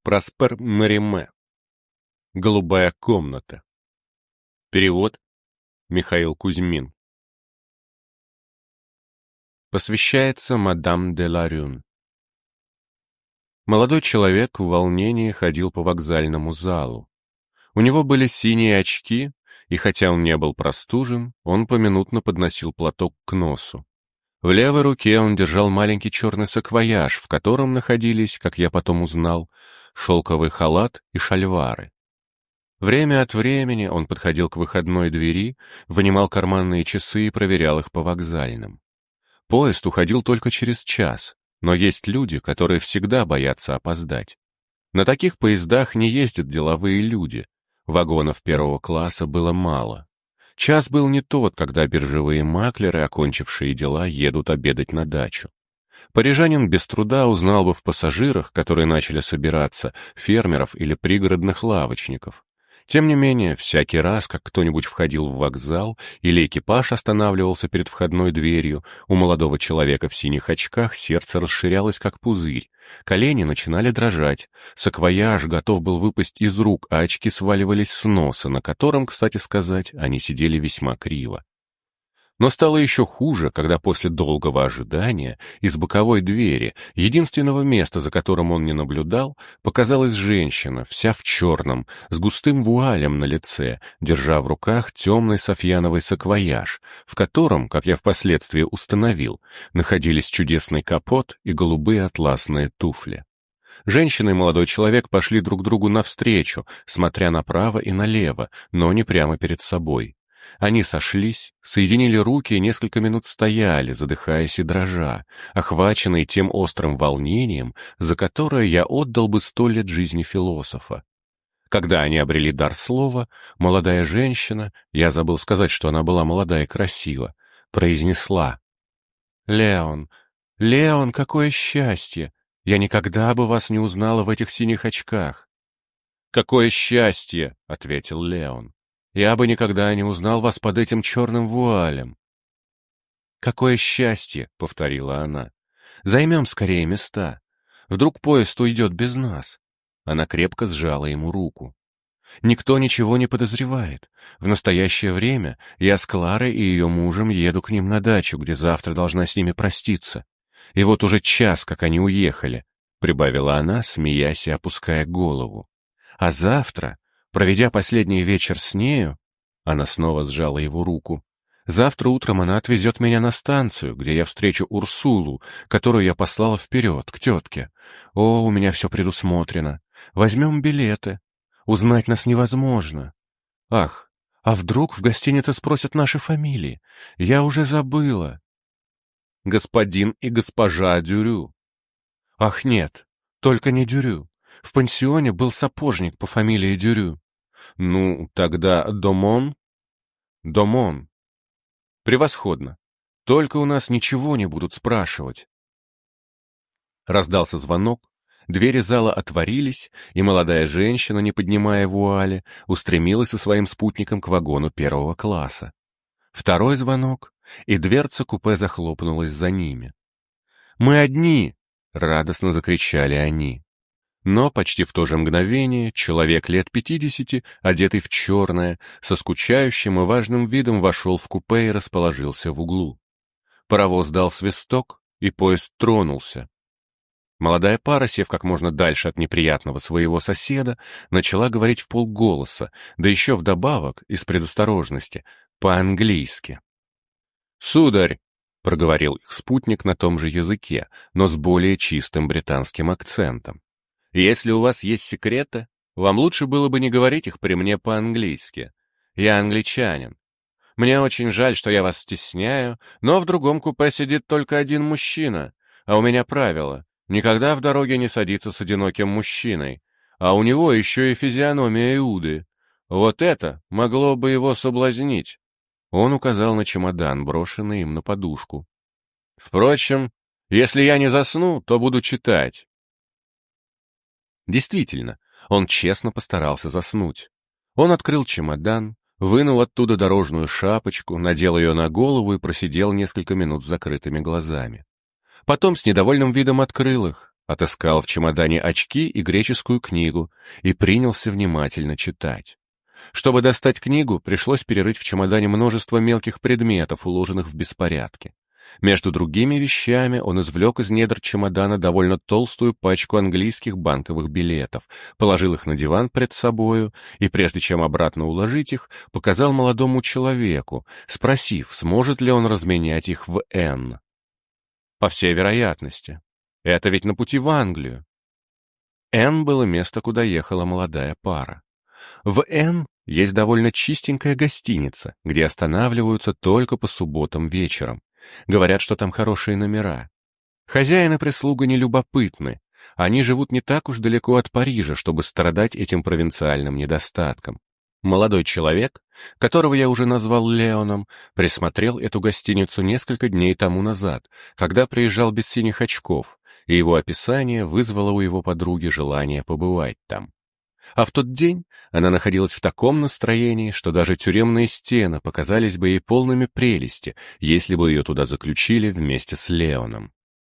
Проспер Мериме. Голубая комната. Перевод Михаил Кузьмин. Посвящается мадам де Ларюн. Молодой человек в волнении ходил по вокзальному залу. У него были синие очки, и хотя он не был простужен, он поминутно подносил платок к носу. В левой руке он держал маленький черный саквояж, в котором находились, как я потом узнал, шелковый халат и шальвары. Время от времени он подходил к выходной двери, вынимал карманные часы и проверял их по вокзальным. Поезд уходил только через час, но есть люди, которые всегда боятся опоздать. На таких поездах не ездят деловые люди. Вагонов первого класса было мало. Час был не тот, когда биржевые маклеры, окончившие дела, едут обедать на дачу. Парижанин без труда узнал бы в пассажирах, которые начали собираться, фермеров или пригородных лавочников. Тем не менее, всякий раз, как кто-нибудь входил в вокзал или экипаж останавливался перед входной дверью, у молодого человека в синих очках сердце расширялось, как пузырь, колени начинали дрожать, саквояж готов был выпасть из рук, а очки сваливались с носа, на котором, кстати сказать, они сидели весьма криво. Но стало еще хуже, когда после долгого ожидания из боковой двери, единственного места, за которым он не наблюдал, показалась женщина, вся в черном, с густым вуалем на лице, держа в руках темный софьяновый саквояж, в котором, как я впоследствии установил, находились чудесный капот и голубые атласные туфли. Женщина и молодой человек пошли друг другу навстречу, смотря направо и налево, но не прямо перед собой. Они сошлись, соединили руки и несколько минут стояли, задыхаясь и дрожа, охваченные тем острым волнением, за которое я отдал бы 100 лет жизни философа. Когда они обрели дар слова, молодая женщина, я забыл сказать, что она была молода и красива, произнесла: «Леон, Леон, какое счастье! Я никогда бы вас не узнала в этих синих очках». «Какое счастье!» — ответил Леон. «Я бы никогда не узнал вас под этим черным вуалем». «Какое счастье!» — повторила она. «Займем скорее места. Вдруг поезд уйдет без нас». Она крепко сжала ему руку. «Никто ничего не подозревает. В настоящее время я с Кларой и ее мужем еду к ним на дачу, где завтра должна с ними проститься. И вот уже час, как они уехали», — прибавила она, смеясь и опуская голову. «А завтра, проведя последний вечер с нею», она снова сжала его руку, «завтра утром она отвезет меня на станцию, где я встречу Урсулу, которую я послала вперед, к тетке. О, у меня все предусмотрено. Возьмем билеты. Узнать нас невозможно. Ах, а вдруг в гостинице спросят наши фамилии? Я уже забыла». «Господин и госпожа Дюрю». «Ах, нет, только не Дюрю. В пансионе был сапожник по фамилии Дюрю». «Ну, тогда Домон?» «Домон». «Превосходно. Только у нас ничего не будут спрашивать». Раздался звонок, двери зала отворились, и молодая женщина, не поднимая вуали, устремилась со своим спутником к вагону первого класса. Второй звонок, и дверца купе захлопнулась за ними. «Мы одни!» — радостно закричали они. Но почти в то же мгновение человек лет 50, одетый в черное, со скучающим и важным видом вошел в купе и расположился в углу. Паровоз дал свисток, и поезд тронулся. Молодая пара, сев как можно дальше от неприятного своего соседа, начала говорить вполголоса, да еще вдобавок, из предосторожности, по-английски. «Сударь!» — проговорил их спутник на том же языке, но с более чистым британским акцентом. «Если у вас есть секреты, вам лучше было бы не говорить их при мне по-английски. Я англичанин. Мне очень жаль, что я вас стесняю, но в другом купе сидит только один мужчина, а у меня правило — никогда в дороге не садиться с одиноким мужчиной, а у него еще и физиономия Иуды. Вот это могло бы его соблазнить». Он указал на чемодан, брошенный им на подушку. «Впрочем, если я не засну, то буду читать». Действительно, он честно постарался заснуть. Он открыл чемодан, вынул оттуда дорожную шапочку, надел ее на голову и просидел несколько минут с закрытыми глазами. Потом с недовольным видом открыл их. отыскал в чемодане очки и греческую книгу и принялся внимательно читать. Чтобы достать книгу, пришлось перерыть в чемодане множество мелких предметов, уложенных в беспорядке. Между другими вещами он извлек из недр чемодана довольно толстую пачку английских банковых билетов, положил их на диван пред собою и, прежде чем обратно уложить их, показал молодому человеку, спросив, сможет ли он разменять их в Н. По всей вероятности. Это ведь на пути в Англию. Н было место, куда ехала молодая пара. В Н есть довольно чистенькая гостиница, где останавливаются только по субботам вечером. Говорят, что там хорошие номера. Хозяин и прислуга не любопытны. Они живут не так уж далеко от Парижа, чтобы страдать этим провинциальным недостатком. Молодой человек, которого я уже назвал Леоном, присмотрел эту гостиницу несколько дней тому назад, когда приезжал без синих очков, и его описание вызвало у его подруги желание побывать там. А в тот день она находилась в таком настроении, что даже тюремные стены показались бы ей полными прелести, если бы ее туда заключили вместе с Леоном.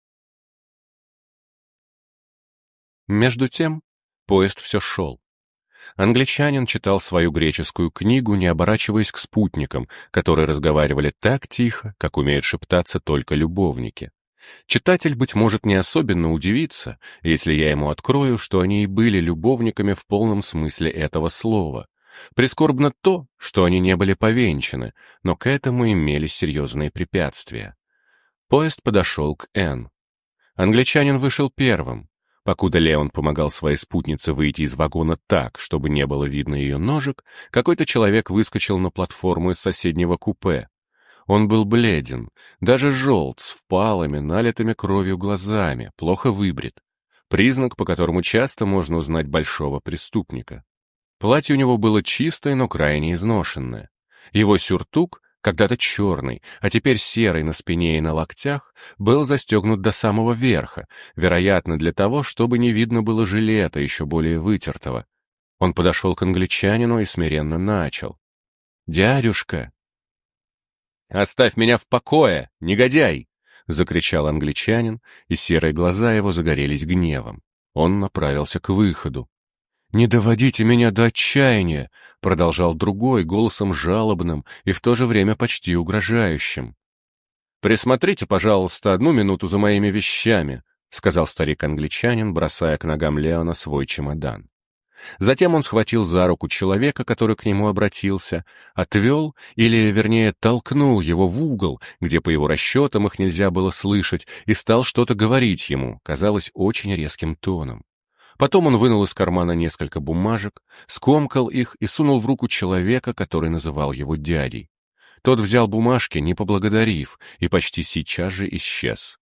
Между тем поезд все шел. Англичанин читал свою греческую книгу, не оборачиваясь к спутникам, которые разговаривали так тихо, как умеют шептаться только любовники. Читатель, быть может, не особенно удивится, если я ему открою, что они и были любовниками в полном смысле этого слова. Прискорбно то, что они не были повенчаны, но к этому имелись серьезные препятствия. Поезд подошел к Н. Англичанин вышел первым. Покуда Леон помогал своей спутнице выйти из вагона так, чтобы не было видно ее ножек, какой-то человек выскочил на платформу из соседнего купе. Он был бледен, даже желт, с впалыми, налитыми кровью глазами, плохо выбрит. Признак, по которому часто можно узнать большого преступника. Платье у него было чистое, но крайне изношенное. Его сюртук, когда-то черный, а теперь серый на спине и на локтях, был застегнут до самого верха, вероятно, для того, чтобы не видно было жилета, еще более вытертого. Он подошел к англичанину и смиренно начал. «Дядюшка!» «Оставь меня в покое, негодяй!» — закричал англичанин, и серые глаза его загорелись гневом. Он направился к выходу. «Не доводите меня до отчаяния!» — продолжал другой, голосом жалобным и в то же время почти угрожающим. «Присмотрите, пожалуйста, 1 минуту за моими вещами», — сказал старик-англичанин, бросая к ногам Леона свой чемодан. Затем он схватил за руку человека, который к нему обратился, отвел, или, вернее, толкнул его в угол, где, по его расчетам, их нельзя было слышать, и стал что-то говорить ему, казалось, очень резким тоном. Потом он вынул из кармана несколько бумажек, скомкал их и сунул в руку человека, который называл его дядей. Тот взял бумажки, не поблагодарив, и почти сейчас же исчез.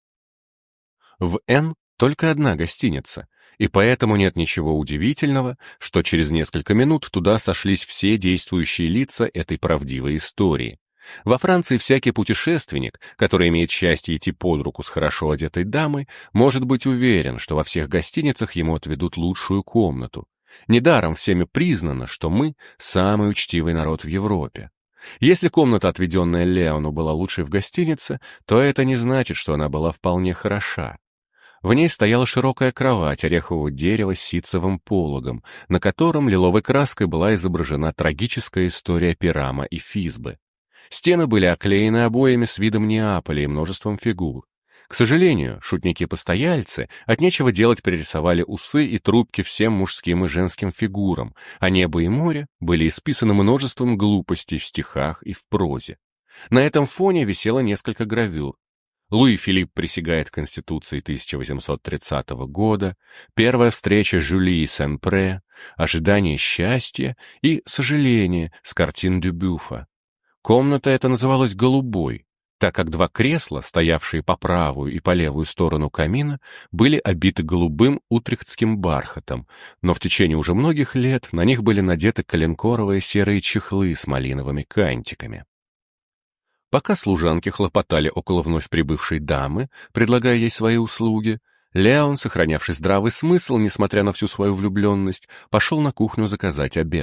В Н только одна гостиница, и поэтому нет ничего удивительного, что через несколько минут туда сошлись все действующие лица этой правдивой истории. Во Франции всякий путешественник, который имеет счастье идти под руку с хорошо одетой дамой, может быть уверен, что во всех гостиницах ему отведут лучшую комнату. Недаром всеми признано, что мы – самый учтивый народ в Европе. Если комната, отведенная Леону, была лучшей в гостинице, то это не значит, что она была вполне хороша. В ней стояла широкая кровать орехового дерева с ситцевым пологом, на котором лиловой краской была изображена трагическая история Пирама и Физбы. Стены были оклеены обоями с видом Неаполя и множеством фигур. К сожалению, шутники-постояльцы от нечего делать пририсовали усы и трубки всем мужским и женским фигурам, а небо и море были исписаны множеством глупостей в стихах и в прозе. На этом фоне висело несколько гравюр. Луи Филипп присягает Конституции 1830 года, первая встреча Жюли Сен-Пре, ожидание счастья и сожаление с картин Дюбюфа. Комната эта называлась «голубой», так как 2 кресла, стоявшие по правую и по левую сторону камина, были обиты голубым утрехтским бархатом, но в течение уже многих лет на них были надеты коленкоровые серые чехлы с малиновыми кантиками. Пока служанки хлопотали около вновь прибывшей дамы, предлагая ей свои услуги, Леон, сохранявший здравый смысл, несмотря на всю свою влюбленность, пошел на кухню заказать обед.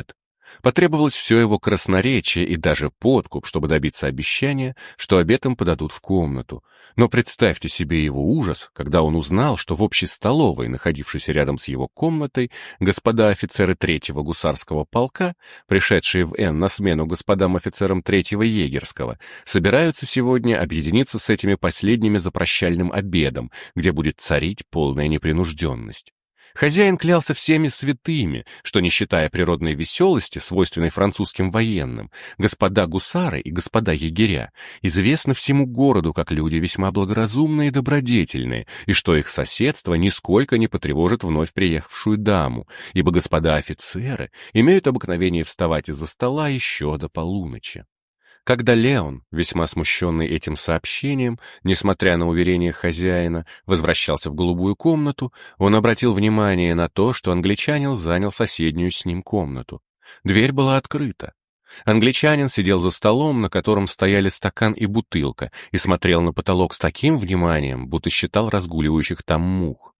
Потребовалось все его красноречие и даже подкуп, чтобы добиться обещания, что обед им подадут в комнату. Но представьте себе его ужас, когда он узнал, что в общей столовой, находившейся рядом с его комнатой, господа офицеры 3-го гусарского полка, пришедшие в Н на смену господам офицерам 3-го егерского, собираются сегодня объединиться с этими последними за прощальным обедом, где будет царить полная непринужденность. Хозяин клялся всеми святыми, что, не считая природной веселости, свойственной французским военным, господа гусары и господа егеря известны всему городу как люди весьма благоразумные и добродетельные, и что их соседство нисколько не потревожит вновь приехавшую даму, ибо господа офицеры имеют обыкновение вставать из-за стола еще до полуночи. Когда Леон, весьма смущенный этим сообщением, несмотря на уверение хозяина, возвращался в голубую комнату, он обратил внимание на то, что англичанин занял соседнюю с ним комнату. Дверь была открыта. Англичанин сидел за столом, на котором стояли стакан и бутылка, и смотрел на потолок с таким вниманием, будто считал разгуливающих там мух.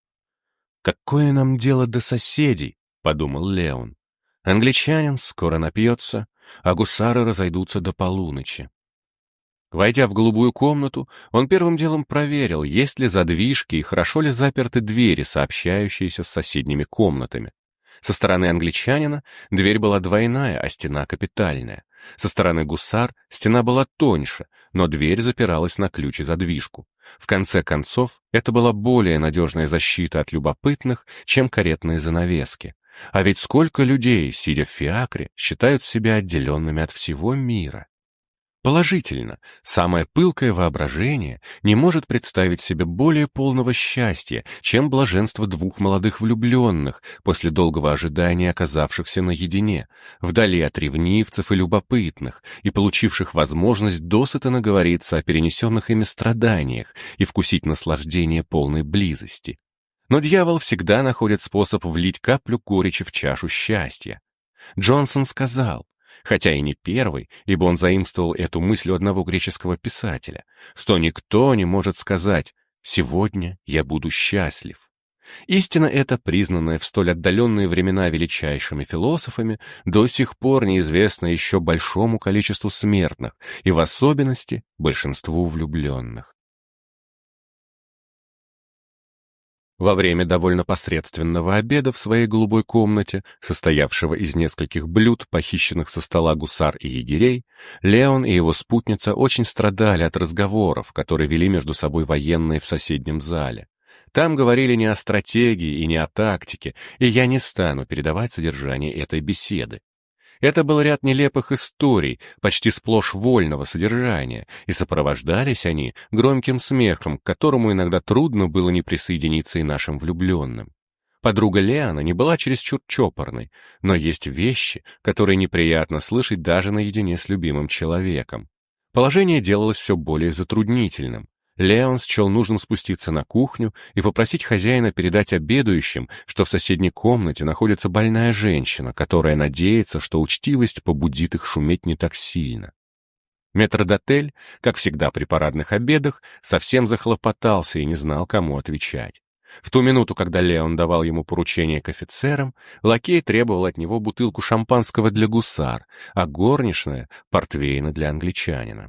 «Какое нам дело до соседей?» — подумал Леон. «Англичанин скоро напьется, а гусары разойдутся до полуночи». Войдя в голубую комнату, он первым делом проверил, есть ли задвижки и хорошо ли заперты двери, сообщающиеся с соседними комнатами. Со стороны англичанина дверь была двойная, а стена капитальная. Со стороны гусар стена была тоньше, но дверь запиралась на ключ и задвижку. В конце концов, это была более надежная защита от любопытных, чем каретные занавески. А ведь сколько людей, сидя в фиакре, считают себя отделенными от всего мира. Положительно, самое пылкое воображение не может представить себе более полного счастья, чем блаженство двух молодых влюбленных, после долгого ожидания оказавшихся наедине, вдали от ревнивцев и любопытных, и получивших возможность досыта наговориться о перенесенных ими страданиях и вкусить наслаждение полной близости. Но дьявол всегда находит способ влить каплю горечи в чашу счастья. Джонсон сказал, хотя и не первый, ибо он заимствовал эту мысль у одного греческого писателя, что никто не может сказать «сегодня я буду счастлив». Истина эта, признанная в столь отдаленные времена величайшими философами, до сих пор неизвестна еще большому количеству смертных, и в особенности большинству влюбленных. Во время довольно посредственного обеда в своей голубой комнате, состоявшего из нескольких блюд, похищенных со стола гусар и егерей, Леон и его спутница очень страдали от разговоров, которые вели между собой военные в соседнем зале. Там говорили не о стратегии и не о тактике, и я не стану передавать содержание этой беседы. Это был ряд нелепых историй, почти сплошь вольного содержания, и сопровождались они громким смехом, к которому иногда трудно было не присоединиться и нашим влюбленным. Подруга Леона не была чересчур чопорной, но есть вещи, которые неприятно слышать даже наедине с любимым человеком. Положение делалось все более затруднительным. Леон счел нужным спуститься на кухню и попросить хозяина передать обедающим, что в соседней комнате находится больная женщина, которая надеется, что учтивость побудит их шуметь не так сильно. Метрдотель, как всегда при парадных обедах, совсем захлопотался и не знал, кому отвечать. В ту минуту, когда Леон давал ему поручение к офицерам, лакей требовал от него бутылку шампанского для гусар, а горничная — портвейна для англичанина.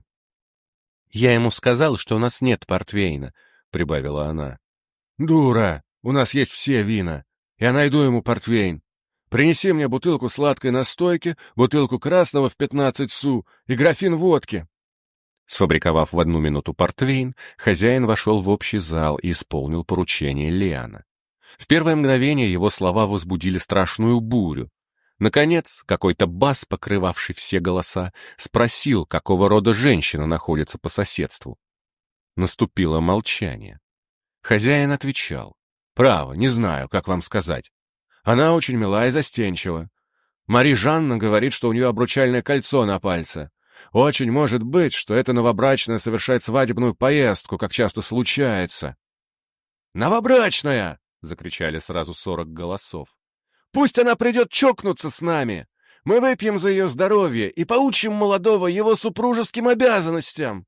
«Я ему сказал, что у нас нет портвейна», — прибавила она. «Дура! У нас есть все вина. Я найду ему портвейн. Принеси мне бутылку сладкой настойки, бутылку красного в 15 су и графин водки». Сфабриковав в 1 минуту портвейн, хозяин вошел в общий зал и исполнил поручение Леона. В первое мгновение его слова возбудили страшную бурю. Наконец, какой-то бас, покрывавший все голоса, спросил, какого рода женщина находится по соседству. Наступило молчание. Хозяин отвечал: «Право, не знаю, как вам сказать. Она очень мила и застенчива. Мари Жанна говорит, что у нее обручальное кольцо на пальце. Очень может быть, что эта новобрачная совершает свадебную поездку, как часто случается». «Новобрачная!» — закричали сразу 40 голосов. «Пусть она придет чокнуться с нами! Мы выпьем за ее здоровье и поучим молодого его супружеским обязанностям!»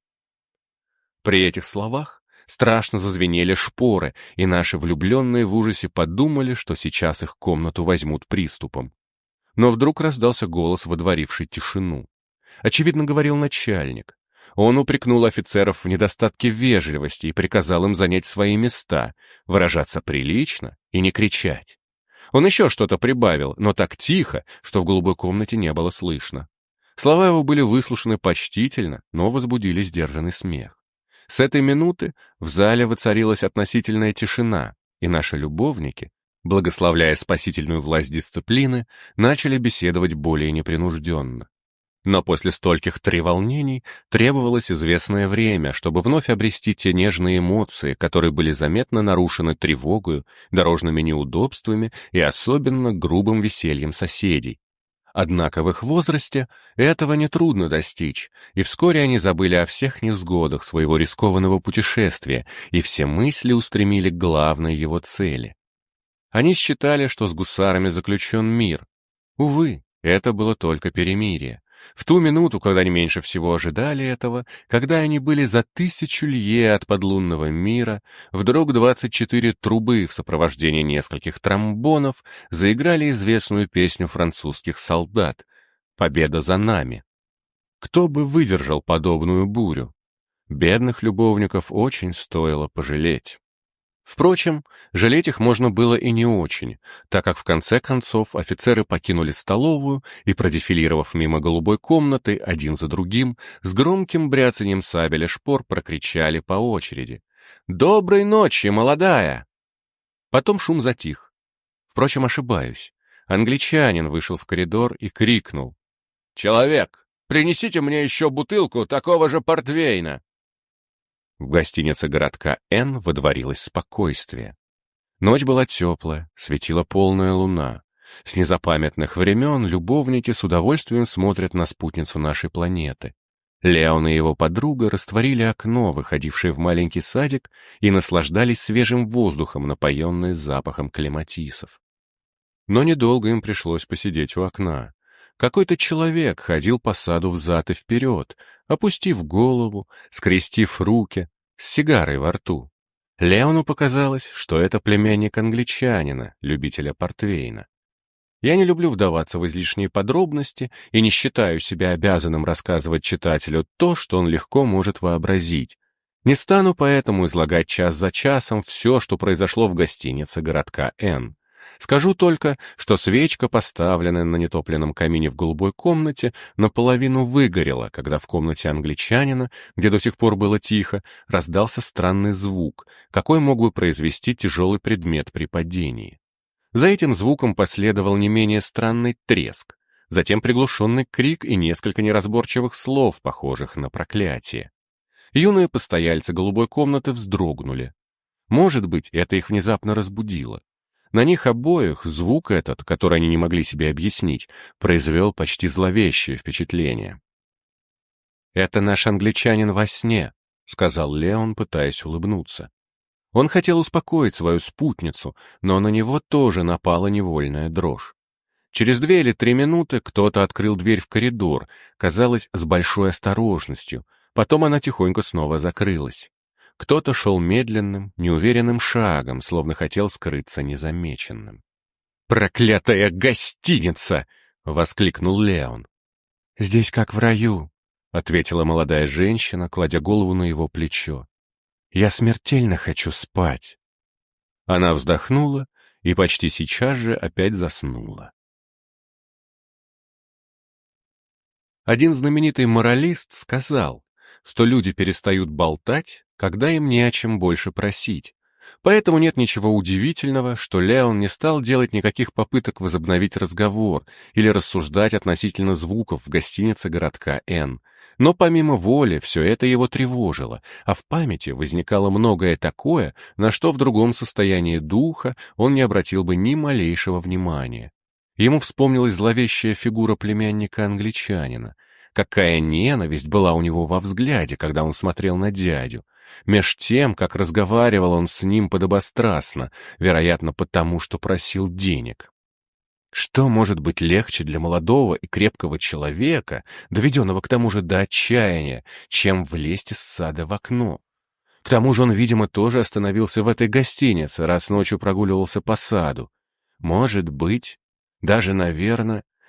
При этих словах страшно зазвенели шпоры, и наши влюбленные в ужасе подумали, что сейчас их комнату возьмут приступом. Но вдруг раздался голос, водворивший тишину. Очевидно, говорил начальник. Он упрекнул офицеров в недостатке вежливости и приказал им занять свои места, выражаться прилично и не кричать. Он еще что-то прибавил, но так тихо, что в голубой комнате не было слышно. Слова его были выслушаны почтительно, но возбудили сдержанный смех. С этой минуты в зале воцарилась относительная тишина, и наши любовники, благословляя спасительную власть дисциплины, начали беседовать более непринужденно. Но после стольких треволнений требовалось известное время, чтобы вновь обрести те нежные эмоции, которые были заметно нарушены тревогою, дорожными неудобствами и особенно грубым весельем соседей. Однако в их возрасте этого нетрудно достичь, и вскоре они забыли о всех невзгодах своего рискованного путешествия, и все мысли устремили к главной его цели. Они считали, что с гусарами заключен мир. Увы, это было только перемирие. В ту минуту, когда они меньше всего ожидали этого, когда они были за 1000 лье от подлунного мира, вдруг 24 трубы в сопровождении нескольких тромбонов заиграли известную песню французских солдат «Победа за нами». Кто бы выдержал подобную бурю? Бедных любовников очень стоило пожалеть. Впрочем, жалеть их можно было и не очень, так как в конце концов офицеры покинули столовую и, продефилировав мимо голубой комнаты один за другим, с громким бряцанием сабель и шпор прокричали по очереди: «Доброй ночи, молодая!» Потом шум затих. Впрочем, ошибаюсь. Англичанин вышел в коридор и крикнул: «Человек, принесите мне еще бутылку такого же портвейна!» В гостинице городка Н водворилось спокойствие. Ночь была теплая, светила полная луна. С незапамятных времен любовники с удовольствием смотрят на спутницу нашей планеты. Леон и его подруга растворили окно, выходившее в маленький садик, и наслаждались свежим воздухом, напоенный запахом клематисов. Но недолго им пришлось посидеть у окна. Какой-то человек ходил по саду взад и вперед, опустив голову, скрестив руки, с сигарой во рту. Леону показалось, что это племянник англичанина, любителя портвейна. Я не люблю вдаваться в излишние подробности и не считаю себя обязанным рассказывать читателю то, что он легко может вообразить. Не стану поэтому излагать час за часом все, что произошло в гостинице городка Н. Скажу только, что свечка, поставленная на нетопленном камине в голубой комнате, наполовину выгорела, когда в комнате англичанина, где до сих пор было тихо, раздался странный звук, какой мог бы произвести тяжелый предмет при падении. За этим звуком последовал не менее странный треск, затем приглушенный крик и несколько неразборчивых слов, похожих на проклятие. Юные постояльцы голубой комнаты вздрогнули. Может быть, это их внезапно разбудило. На них обоих звук этот, который они не могли себе объяснить, произвел почти зловещее впечатление. «Это наш англичанин во сне», — сказал Леон, пытаясь улыбнуться. Он хотел успокоить свою спутницу, но на него тоже напала невольная дрожь. Через 2 или 3 минуты кто-то открыл дверь в коридор, казалось, с большой осторожностью, потом она тихонько снова закрылась. Кто-то шел медленным, неуверенным шагом, словно хотел скрыться незамеченным. «Проклятая гостиница!» — воскликнул Леон. «Здесь как в раю», — ответила молодая женщина, кладя голову на его плечо. «Я смертельно хочу спать». Она вздохнула и почти сейчас же опять заснула. Один знаменитый моралист сказал, что люди перестают болтать, когда им не о чем больше просить. Поэтому нет ничего удивительного, что Леон не стал делать никаких попыток возобновить разговор или рассуждать относительно звуков в гостинице городка Н. Но помимо воли все это его тревожило, а в памяти возникало многое такое, на что в другом состоянии духа он не обратил бы ни малейшего внимания. Ему вспомнилась зловещая фигура племянника-англичанина. Какая ненависть была у него во взгляде, когда он смотрел на дядю. Меж тем, как разговаривал он с ним подобострастно, вероятно, потому что просил денег. Что может быть легче для молодого и крепкого человека, доведенного к тому же до отчаяния, чем влезть из сада в окно? К тому же он, видимо, тоже остановился в этой гостинице, раз ночью прогуливался по саду. Может быть, даже, наверное,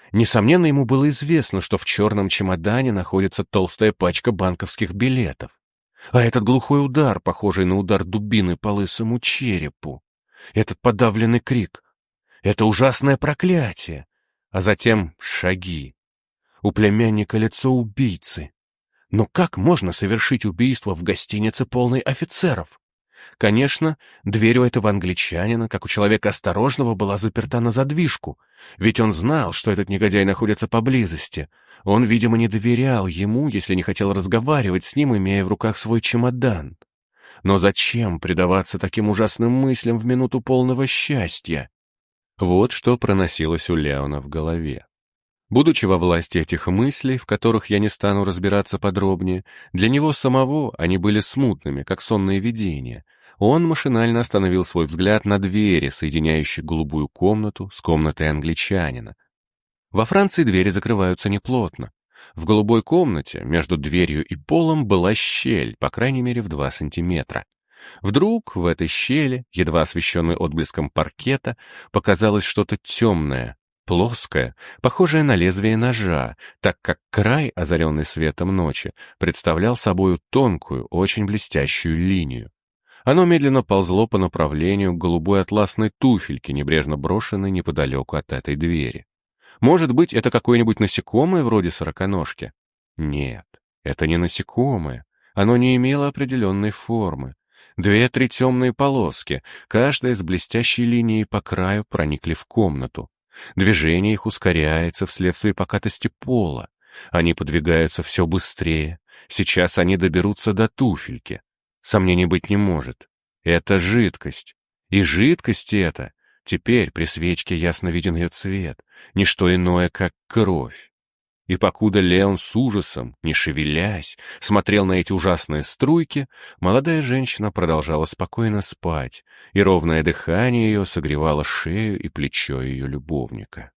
Несомненно, ему было известно, что в черном чемодане находится толстая пачка банковских билетов. А этот глухой удар, похожий на удар дубины по лысому черепу, этот подавленный крик, это ужасное проклятие, а затем шаги. У племянника лицо убийцы. Но как можно совершить убийство в гостинице, полной офицеров? Конечно, дверь у этого англичанина, как у человека осторожного, была заперта на задвижку, ведь он знал, что этот негодяй находится поблизости. Он, видимо, не доверял ему, если не хотел разговаривать с ним, имея в руках свой чемодан. Но зачем предаваться таким ужасным мыслям в минуту полного счастья? Вот что проносилось у Леона в голове. Будучи во власти этих мыслей, в которых я не стану разбираться подробнее, для него самого они были смутными, как сонные видения. Он машинально остановил свой взгляд на двери, соединяющей голубую комнату с комнатой англичанина. Во Франции двери закрываются неплотно. В голубой комнате между дверью и полом была щель, по крайней мере, в 2 сантиметра. Вдруг в этой щели, едва освещенной отблеском паркета, показалось что-то темное, плоское, похожее на лезвие ножа, так как край, озаренный светом ночи, представлял собою тонкую, очень блестящую линию. Оно медленно ползло по направлению к голубой атласной туфельке, небрежно брошенной неподалеку от этой двери. Может быть, это какое-нибудь насекомое вроде сороконожки? Нет, это не насекомое. Оно не имело определенной формы. 2-3 темные полоски, каждая с блестящей линией по краю, проникли в комнату. Движение их ускоряется вследствие покатости пола. Они подвигаются все быстрее. Сейчас они доберутся до туфельки. Сомнений быть не может. Это жидкость. И жидкость эта, теперь при свечке ясно виден ее цвет, не что иное, как кровь. И покуда Леон с ужасом, не шевелясь, смотрел на эти ужасные струйки, молодая женщина продолжала спокойно спать, и ровное дыхание ее согревало шею и плечо ее любовника.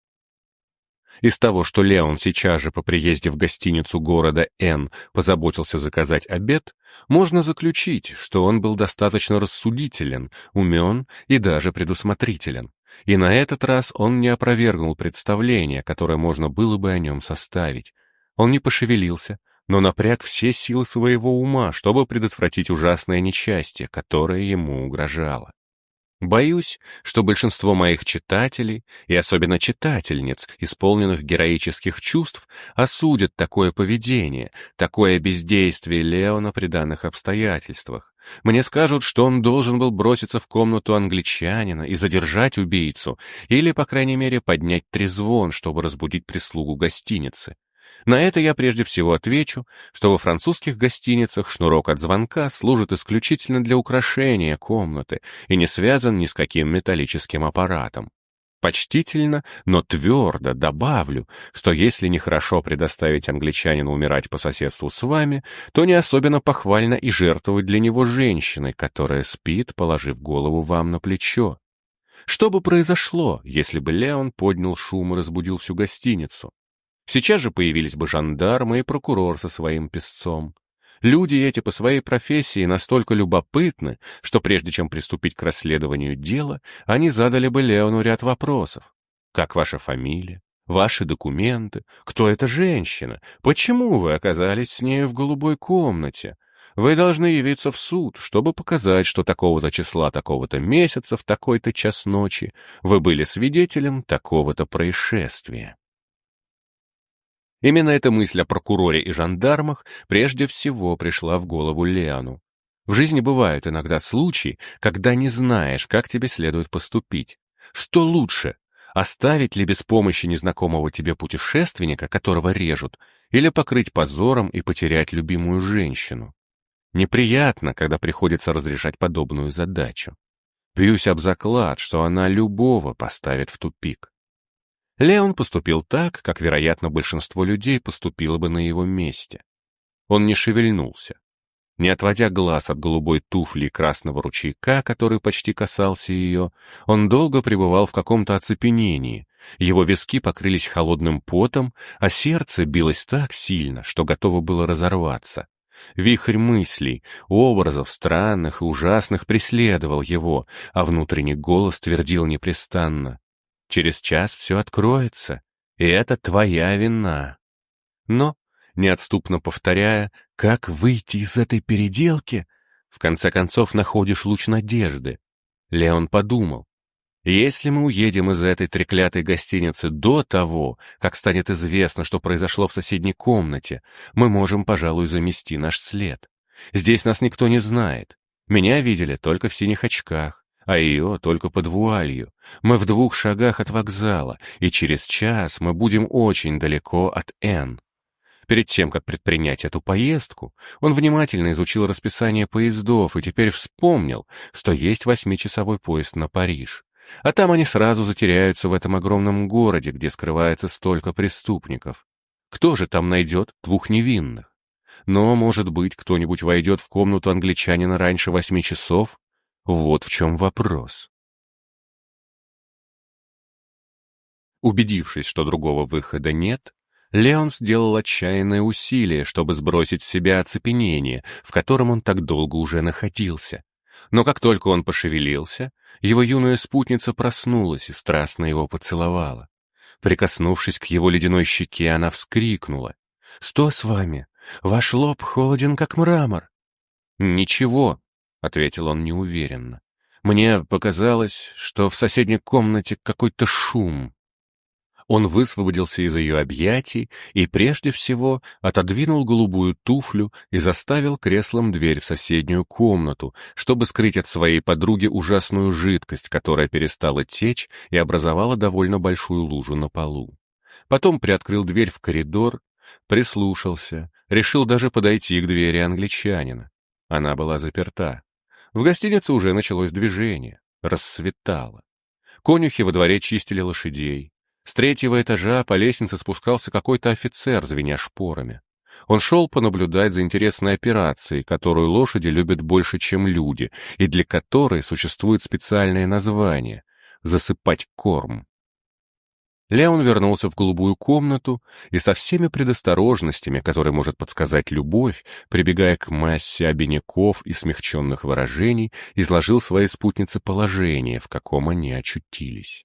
Из того, что Леон сейчас же по приезде в гостиницу города Н позаботился заказать обед, можно заключить, что он был достаточно рассудителен, умен и даже предусмотрителен. И на этот раз он не опровергнул представление, которое можно было бы о нем составить. Он не пошевелился, но напряг все силы своего ума, чтобы предотвратить ужасное несчастье, которое ему угрожало. Боюсь, что большинство моих читателей, и особенно читательниц, исполненных героических чувств, осудят такое поведение, такое бездействие Леона при данных обстоятельствах. Мне скажут, что он должен был броситься в комнату англичанина и задержать убийцу, или, по крайней мере, поднять трезвон, чтобы разбудить прислугу гостиницы. На это я прежде всего отвечу, что во французских гостиницах шнурок от звонка служит исключительно для украшения комнаты и не связан ни с каким металлическим аппаратом. Почтительно, но твердо добавлю, что если нехорошо предоставить англичанину умирать по соседству с вами, то не особенно похвально и жертвовать для него женщиной, которая спит, положив голову вам на плечо. Что бы произошло, если бы Леон поднял шум и разбудил всю гостиницу? Сейчас же появились бы жандармы и прокурор со своим писцом. Люди эти по своей профессии настолько любопытны, что прежде чем приступить к расследованию дела, они задали бы Леону ряд вопросов. Как ваша фамилия? Ваши документы? Кто эта женщина? Почему вы оказались с нею в голубой комнате? Вы должны явиться в суд, чтобы показать, что такого-то числа, такого-то месяца, в такой-то час ночи вы были свидетелем такого-то происшествия. Именно эта мысль о прокуроре и жандармах прежде всего пришла в голову Леону. В жизни бывают иногда случаи, когда не знаешь, как тебе следует поступить. Что лучше, оставить ли без помощи незнакомого тебе путешественника, которого режут, или покрыть позором и потерять любимую женщину? Неприятно, когда приходится разрешать подобную задачу. Бьюсь об заклад, что она любого поставит в тупик. Леон поступил так, как, вероятно, большинство людей поступило бы на его месте. Он не шевельнулся. Не отводя глаз от голубой туфли и красного ручейка, который почти касался ее, он долго пребывал в каком-то оцепенении. Его виски покрылись холодным потом, а сердце билось так сильно, что готово было разорваться. Вихрь мыслей, образов странных и ужасных преследовал его, а внутренний голос твердил непрестанно: «Через час все откроется, И это твоя вина. Но, неотступно повторяя, как выйти из этой переделки, в конце концов находишь луч надежды. Леон подумал, если мы уедем из этой треклятой гостиницы до того, как станет известно, что произошло в соседней комнате, мы можем, пожалуй, замести наш след. Здесь нас никто не знает. Меня видели только в синих очках, а ее только под вуалью. Мы в 2 шагах от вокзала, и через час мы будем очень далеко от Н. Перед тем, как предпринять эту поездку, он внимательно изучил расписание поездов и теперь вспомнил, что есть 8-часовой поезд на Париж. А там они сразу затеряются в этом огромном городе, где скрывается столько преступников. Кто же там найдет 2 невинных? Но, может быть, кто-нибудь войдет в комнату англичанина раньше 8 часов? Вот в чем вопрос. Убедившись, что другого выхода нет, Леон сделал отчаянное усилие, чтобы сбросить с себя оцепенение, в котором он так долго уже находился. Но как только он пошевелился, его юная спутница проснулась и страстно его поцеловала. Прикоснувшись к его ледяной щеке, она вскрикнула. «Что с вами? Ваш лоб холоден, как мрамор». «Ничего», — ответил он неуверенно. «Мне показалось, что в соседней комнате какой-то шум». Он высвободился из ее объятий и прежде всего отодвинул голубую туфлю и заставил креслом дверь в соседнюю комнату, чтобы скрыть от своей подруги ужасную жидкость, которая перестала течь и образовала довольно большую лужу на полу. Потом приоткрыл дверь в коридор, прислушался, решил даже подойти к двери англичанина. Она была заперта. В гостинице уже началось движение, рассветало. Конюхи во дворе чистили лошадей. С 3-го этажа по лестнице спускался какой-то офицер, звеня шпорами. Он шел понаблюдать за интересной операцией, которую лошади любят больше, чем люди, и для которой существует специальное название — засыпать корм. Леон вернулся в голубую комнату и со всеми предосторожностями, которые может подсказать любовь, прибегая к массе обиняков и смягченных выражений, изложил своей спутнице положение, в каком они очутились.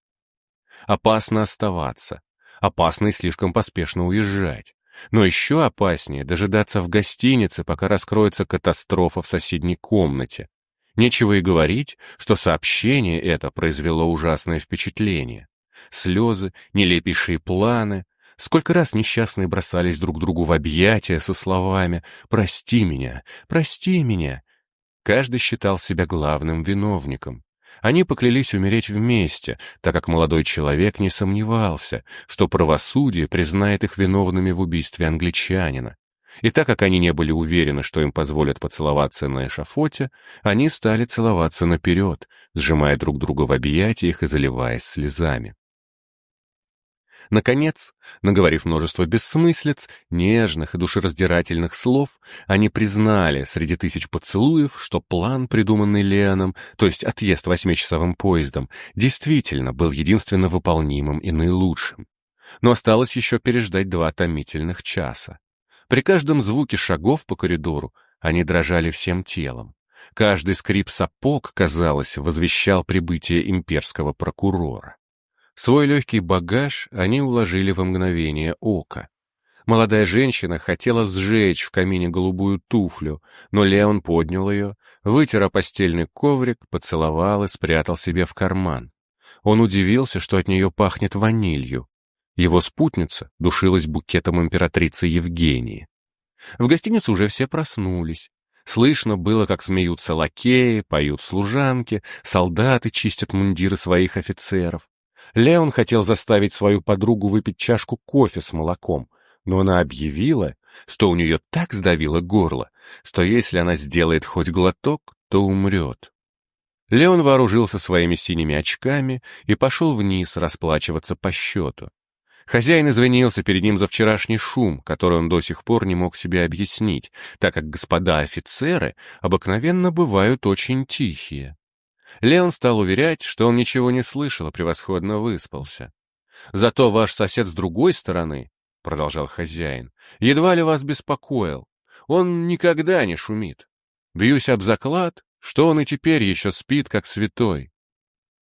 Опасно оставаться, опасно и слишком поспешно уезжать. Но еще опаснее дожидаться в гостинице, пока раскроется катастрофа в соседней комнате. Нечего и говорить, что сообщение это произвело ужасное впечатление. Слезы, нелепейшие планы. Сколько раз несчастные бросались друг другу в объятия со словами «Прости меня, прости меня». Каждый считал себя главным виновником. Они поклялись умереть вместе, так как молодой человек не сомневался, что правосудие признает их виновными в убийстве англичанина. И так как они не были уверены, что им позволят поцеловаться на эшафоте, они стали целоваться наперед, сжимая друг друга в объятиях и заливаясь слезами. Наконец, наговорив множество бессмыслиц, нежных и душераздирательных слов, они признали среди 1000 поцелуев, что план, придуманный Леоном, то есть отъезд 8-часовым поездом, действительно был единственно выполнимым и наилучшим. Но осталось еще переждать 2 томительных часа. При каждом звуке шагов по коридору они дрожали всем телом. Каждый скрип сапог, казалось, возвещал прибытие имперского прокурора. Свой легкий багаж они уложили во мгновение ока. Молодая женщина хотела сжечь в камине голубую туфлю, но Леон поднял ее, вытер о постельный коврик, поцеловал и спрятал себе в карман. Он удивился, что от нее пахнет ванилью. Его спутница душилась букетом императрицы Евгении. В гостинице уже все проснулись. Слышно было, как смеются лакеи, поют служанки, солдаты чистят мундиры своих офицеров. Леон хотел заставить свою подругу выпить чашку кофе с молоком, но она объявила, что у нее так сдавило горло, что если она сделает хоть глоток, то умрет. Леон вооружился своими синими очками и пошел вниз расплачиваться по счету. Хозяин извинился перед ним за вчерашний шум, который он до сих пор не мог себе объяснить, так как господа офицеры обыкновенно бывают очень тихие. Леон стал уверять, что он ничего не слышал и превосходно выспался. «Зато ваш сосед с другой стороны, — продолжал хозяин, — едва ли вас беспокоил. Он никогда не шумит. Бьюсь об заклад, что он и теперь еще спит, как святой».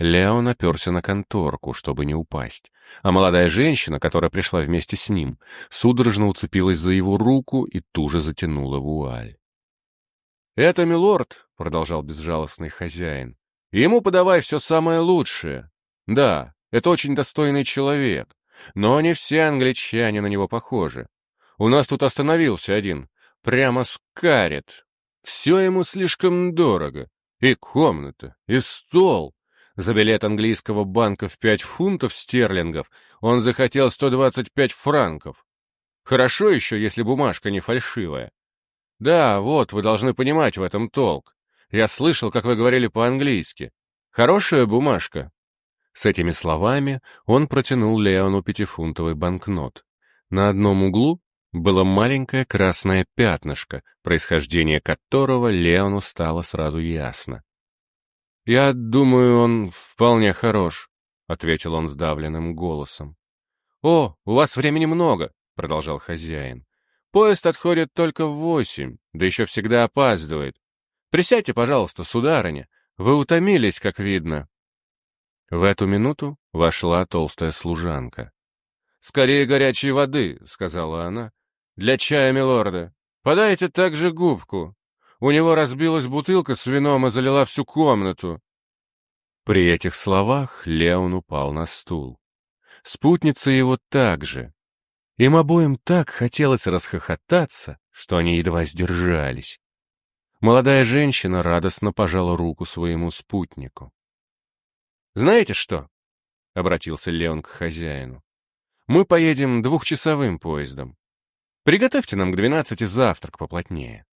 Леон оперся на конторку, чтобы не упасть, а молодая женщина, которая пришла вместе с ним, судорожно уцепилась за его руку и туже затянула вуаль. «Это милорд», — продолжал безжалостный хозяин, — «ему подавай все самое лучшее. Да, это очень достойный человек, но не все англичане на него похожи. У нас тут остановился один, прямо скарит. Все ему слишком дорого. И комната, и стол. За билет английского банка в 5 фунтов стерлингов он захотел 125 франков. Хорошо еще, если бумажка не фальшивая. Да, вот, вы должны понимать в этом толк. Я слышал, как вы говорили по-английски. Хорошая бумажка». С этими словами он протянул Леону 5-фунтовый банкнот. На одном углу было маленькое красное пятнышко, происхождение которого Леону стало сразу ясно. «Я думаю, он вполне хорош», — ответил он сдавленным голосом. «О, у вас времени много», — продолжал хозяин. «Поезд отходит только в 8, да еще всегда опаздывает. Присядьте, пожалуйста, сударыня, вы утомились, как видно». В эту минуту вошла толстая служанка. «Скорее горячей воды», — сказала она, — «для чая милорда. Подайте также губку. У него разбилась бутылка с вином и залила всю комнату». При этих словах Леон упал на стул. Спутница его также. Им обоим так хотелось расхохотаться, что они едва сдержались. Молодая женщина радостно пожала руку своему спутнику. «Знаете что?» — обратился Леон к хозяину. «Мы поедем 2-часовым поездом. Приготовьте нам к 12 завтрак поплотнее».